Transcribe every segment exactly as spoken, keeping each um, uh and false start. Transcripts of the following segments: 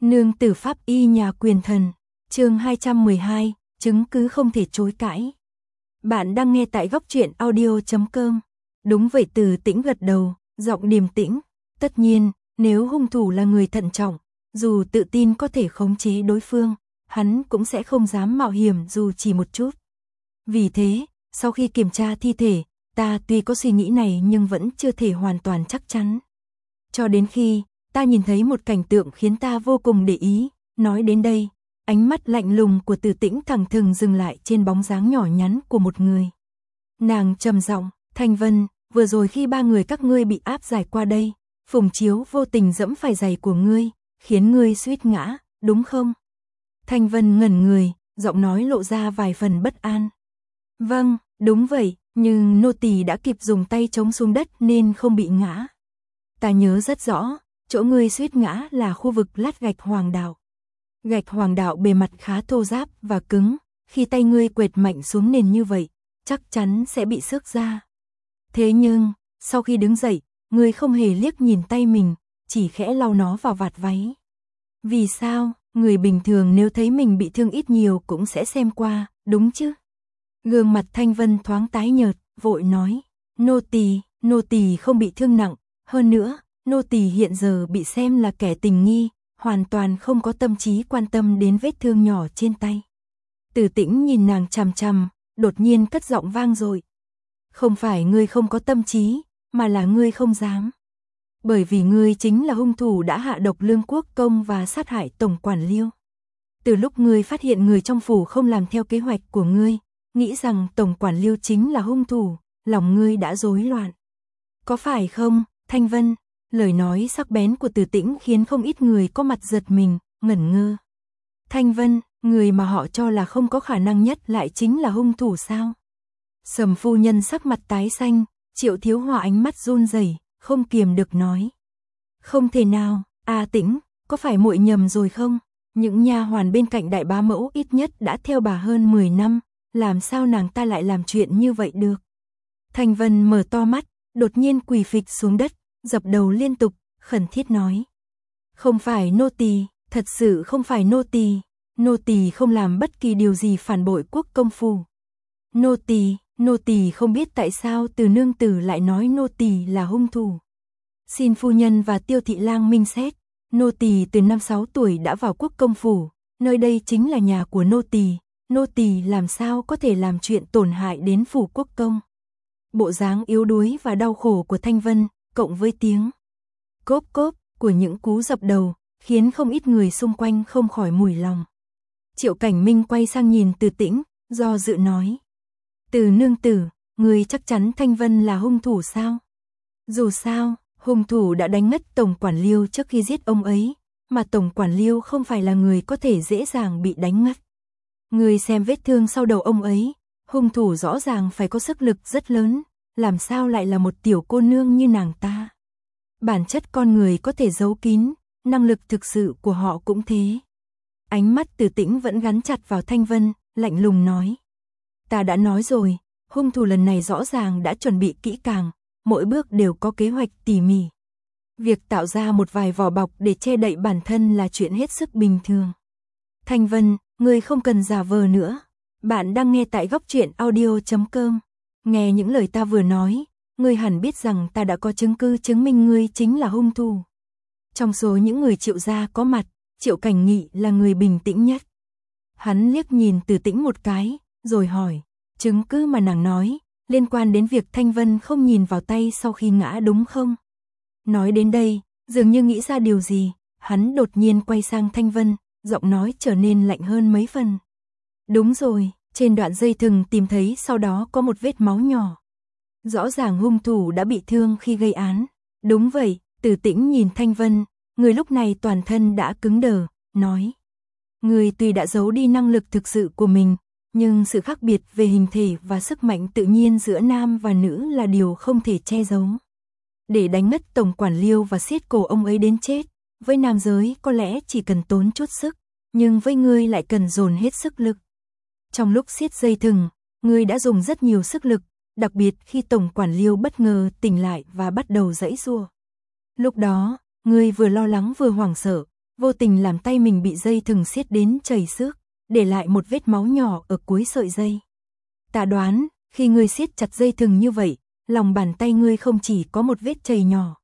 Nương tử pháp y nhà quyền thần, chương hai trăm mười hai, chứng cứ không thể chối cãi. Bạn đang nghe tại góc truyện audio chấm com. Đúng vậy, Từ Tĩnh gật đầu, giọng điềm tĩnh. Tất nhiên, nếu hung thủ là người thận trọng, dù tự tin có thể khống chế đối phương, hắn cũng sẽ không dám mạo hiểm dù chỉ một chút. Vì thế, sau khi kiểm tra thi thể, ta tuy có suy nghĩ này nhưng vẫn chưa thể hoàn toàn chắc chắn. Cho đến khi ta nhìn thấy một cảnh tượng khiến ta vô cùng để ý. Nói đến đây, ánh mắt lạnh lùng của Từ Tĩnh thẳng thừng dừng lại trên bóng dáng nhỏ nhắn của một người. Nàng trầm giọng, Thanh Vân, vừa rồi khi ba người các ngươi bị áp giải qua đây, Phùng Chiếu vô tình dẫm phải giày của ngươi, khiến ngươi suýt ngã, đúng không? Thanh Vân ngẩn người, giọng nói lộ ra vài phần bất an. Vâng, đúng vậy, nhưng nô tỳ đã kịp dùng tay chống xuống đất nên không bị ngã. Ta nhớ rất rõ, chỗ ngươi suýt ngã là khu vực lát gạch hoàng đạo. Gạch hoàng đạo bề mặt khá thô ráp và cứng, khi tay ngươi quệt mạnh xuống nền như vậy, chắc chắn sẽ bị xước ra. Thế nhưng, sau khi đứng dậy, ngươi không hề liếc nhìn tay mình, chỉ khẽ lau nó vào vạt váy. Vì sao? Người bình thường nếu thấy mình bị thương ít nhiều cũng sẽ xem qua, đúng chứ? Gương mặt Thanh Vân thoáng tái nhợt, vội nói, nô tỳ, nô tỳ không bị thương nặng, hơn nữa, nô tỳ hiện giờ bị xem là kẻ tình nghi, hoàn toàn không có tâm trí quan tâm đến vết thương nhỏ trên tay. Từ Tĩnh nhìn nàng chằm chằm, đột nhiên cất giọng vang dội. Không phải ngươi không có tâm trí, mà là ngươi không dám. Bởi vì ngươi chính là hung thủ đã hạ độc Lương Quốc Công và sát hại tổng quản Liêu. Từ lúc ngươi phát hiện người trong phủ không làm theo kế hoạch của ngươi, nghĩ rằng tổng quản Liêu chính là hung thủ, lòng ngươi đã rối loạn. Có phải không, Thanh Vân? Lời nói sắc bén của Từ Tĩnh khiến không ít người có mặt giật mình, ngẩn ngơ. Thanh Vân, người mà họ cho là không có khả năng nhất lại chính là hung thủ sao? Sầm phu nhân sắc mặt tái xanh, Triệu Thiếu Hòa ánh mắt run rẩy, không kiềm được nói. Không thể nào, A Tĩnh, có phải muội nhầm rồi không? Những nha hoàn bên cạnh đại bá mẫu ít nhất đã theo bà hơn mười năm, làm sao nàng ta lại làm chuyện như vậy được? Thanh Vân mở to mắt, đột nhiên quỳ phịch xuống đất, dập đầu liên tục, khẩn thiết nói. Không phải nô tỳ, thật sự không phải nô tỳ, nô tỳ không làm bất kỳ điều gì phản bội quốc công phủ. Nô tỳ, nô tỳ không biết tại sao Từ nương tử lại nói nô tỳ là hung thủ. Xin phu nhân và Tiêu thị lang minh xét, nô tỳ từ năm sáu tuổi đã vào quốc công phủ, nơi đây chính là nhà của nô tỳ, nô tỳ làm sao có thể làm chuyện tổn hại đến phủ quốc công. Bộ dáng yếu đuối và đau khổ của Thanh Vân, cộng với tiếng cốp cốp của những cú dập đầu, khiến không ít người xung quanh không khỏi mủi lòng. Triệu Cảnh Minh quay sang nhìn Từ Tĩnh, do dự nói. Từ nương tử, người chắc chắn Thanh Vân là hung thủ sao? Dù sao, hung thủ đã đánh ngất tổng quản Liêu trước khi giết ông ấy, mà tổng quản Liêu không phải là người có thể dễ dàng bị đánh ngất. Người xem vết thương sau đầu ông ấy, hung thủ rõ ràng phải có sức lực rất lớn, làm sao lại là một tiểu cô nương như nàng ta? Bản chất con người có thể giấu kín, năng lực thực sự của họ cũng thế. Ánh mắt Từ Tĩnh vẫn gắn chặt vào Thanh Vân, lạnh lùng nói. Ta đã nói rồi, hung thủ lần này rõ ràng đã chuẩn bị kỹ càng, mỗi bước đều có kế hoạch tỉ mỉ. Việc tạo ra một vài vỏ bọc để che đậy bản thân là chuyện hết sức bình thường. Thanh Vân, ngươi không cần giả vờ nữa. Bạn đang nghe tại góc truyện audio chấm com. Nghe những lời ta vừa nói, ngươi hẳn biết rằng ta đã có chứng cứ chứng minh ngươi chính là hung thủ. Trong số những người Triệu gia có mặt, Triệu Cảnh Nghị là người bình tĩnh nhất. Hắn liếc nhìn Từ Tĩnh một cái, rồi hỏi, chứng cứ mà nàng nói, liên quan đến việc Thanh Vân không nhìn vào tay sau khi ngã đúng không? Nói đến đây, dường như nghĩ ra điều gì, hắn đột nhiên quay sang Thanh Vân, giọng nói trở nên lạnh hơn mấy phần. Đúng rồi, trên đoạn dây thừng tìm thấy sau đó có một vết máu nhỏ. Rõ ràng hung thủ đã bị thương khi gây án. Đúng vậy, Từ Tĩnh nhìn Thanh Vân, người lúc này toàn thân đã cứng đờ, nói. Người tuy đã giấu đi năng lực thực sự của mình, nhưng sự khác biệt về hình thể và sức mạnh tự nhiên giữa nam và nữ là điều không thể che giấu. Để đánh ngất tổng quản Liêu và siết cổ ông ấy đến chết, với nam giới có lẽ chỉ cần tốn chút sức, nhưng với ngươi lại cần dồn hết sức lực. Trong lúc siết dây thừng, ngươi đã dùng rất nhiều sức lực, đặc biệt khi tổng quản Liêu bất ngờ tỉnh lại và bắt đầu giãy giụa. Lúc đó, ngươi vừa lo lắng vừa hoảng sợ, vô tình làm tay mình bị dây thừng siết đến chảy xước, để lại một vết máu nhỏ ở cuối sợi dây. Ta đoán, khi ngươi siết chặt dây thừng như vậy, lòng bàn tay ngươi không chỉ có một vết chảy nhỏ.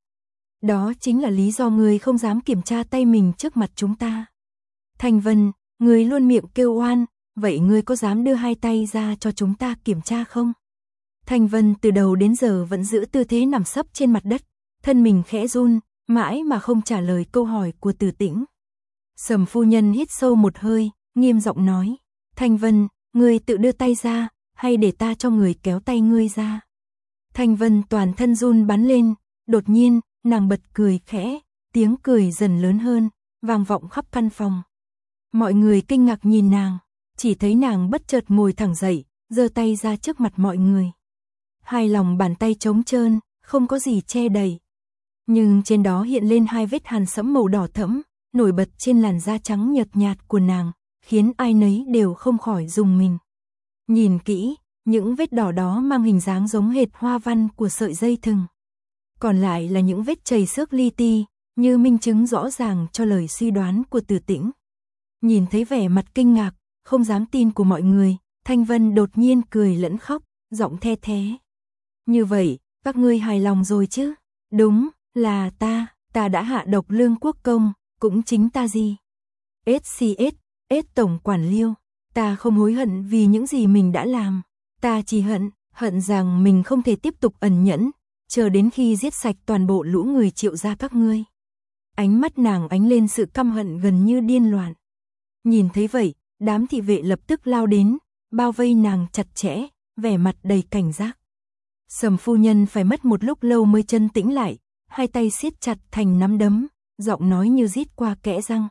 Đó chính là lý do ngươi không dám kiểm tra tay mình trước mặt chúng ta. Thanh Vân, ngươi luôn miệng kêu oan, vậy ngươi có dám đưa hai tay ra cho chúng ta kiểm tra không? Thanh Vân từ đầu đến giờ vẫn giữ tư thế nằm sấp trên mặt đất, thân mình khẽ run, mãi mà không trả lời câu hỏi của Từ Tĩnh. Sầm phu nhân hít sâu một hơi, nghiêm giọng nói, Thanh Vân, ngươi tự đưa tay ra, hay để ta cho người kéo tay ngươi ra? Thanh Vân toàn thân run bắn lên, đột nhiên, nàng bật cười khẽ, tiếng cười dần lớn hơn, vang vọng khắp căn phòng. Mọi người kinh ngạc nhìn nàng, chỉ thấy nàng bất chợt ngồi thẳng dậy, giơ tay ra trước mặt mọi người. Hai lòng bàn tay trống trơn, không có gì che đậy. Nhưng trên đó hiện lên hai vết hằn sẫm màu đỏ thẫm, nổi bật trên làn da trắng nhợt nhạt của nàng, khiến ai nấy đều không khỏi rùng mình. Nhìn kỹ, những vết đỏ đó mang hình dáng giống hệt hoa văn của sợi dây thừng. Còn lại là những vết chảy xước li ti, như minh chứng rõ ràng cho lời suy đoán của Từ Tĩnh. Nhìn thấy vẻ mặt kinh ngạc, không dám tin của mọi người, Thanh Vân đột nhiên cười lẫn khóc, giọng the thé. Như vậy, các ngươi hài lòng rồi chứ? Đúng, là ta, ta đã hạ độc Lương Quốc Công, cũng chính ta gì? ét xê ét, ét Tổng Quản Liêu, ta không hối hận vì những gì mình đã làm. Ta chỉ hận, hận rằng mình không thể tiếp tục ẩn nhẫn, chờ đến khi giết sạch toàn bộ lũ người Triệu gia các ngươi. Ánh mắt nàng ánh lên sự căm hận gần như điên loạn. Nhìn thấy vậy, đám thị vệ lập tức lao đến, bao vây nàng chặt chẽ, vẻ mặt đầy cảnh giác. Sầm phu nhân phải mất một lúc lâu mới chân tĩnh lại, hai tay siết chặt thành nắm đấm, giọng nói như rít qua kẽ răng.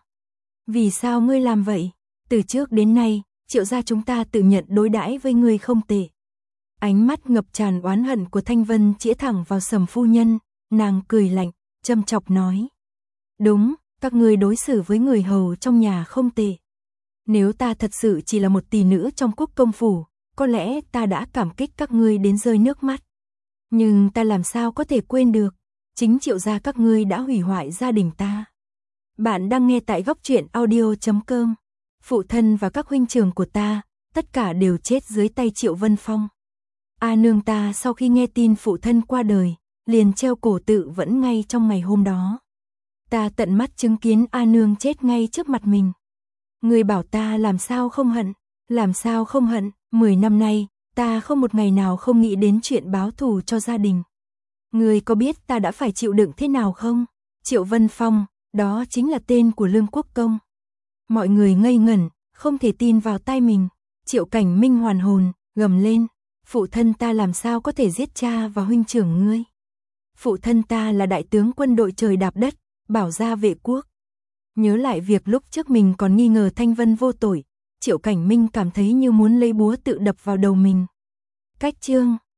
Vì sao ngươi làm vậy? Từ trước đến nay, Triệu gia chúng ta tự nhận đối đãi với ngươi không tệ. Ánh mắt ngập tràn oán hận của Thanh Vân chĩa thẳng vào Sầm phu nhân, nàng cười lạnh, châm chọc nói. Đúng, các ngươi đối xử với người hầu trong nhà không tệ. Nếu ta thật sự chỉ là một tỷ nữ trong Quốc công phủ, có lẽ ta đã cảm kích các ngươi đến rơi nước mắt. Nhưng ta làm sao có thể quên được, chính Triệu gia các ngươi đã hủy hoại gia đình ta. Bạn đang nghe tại góc truyện audio chấm com. Phụ thân và các huynh trưởng của ta, tất cả đều chết dưới tay Triệu Vân Phong. A nương ta sau khi nghe tin phụ thân qua đời, liền treo cổ tự vẫn ngay trong ngày hôm đó. Ta tận mắt chứng kiến A nương chết ngay trước mặt mình. Người bảo ta làm sao không hận, làm sao không hận, mười năm nay, ta không một ngày nào không nghĩ đến chuyện báo thù cho gia đình. Người có biết ta đã phải chịu đựng thế nào không? Triệu Vân Phong, đó chính là tên của Lương Quốc Công. Mọi người ngây ngẩn, không thể tin vào tai mình. Triệu Cảnh Minh hoàn hồn, gầm lên, phụ thân ta làm sao có thể giết cha và huynh trưởng ngươi? Phụ thân ta là đại tướng quân đội trời đạp đất, bảo gia vệ quốc. Nhớ lại việc lúc trước mình còn nghi ngờ Thanh Vân vô tội, Triệu Cảnh Minh cảm thấy như muốn lấy búa tự đập vào đầu mình. Cách chương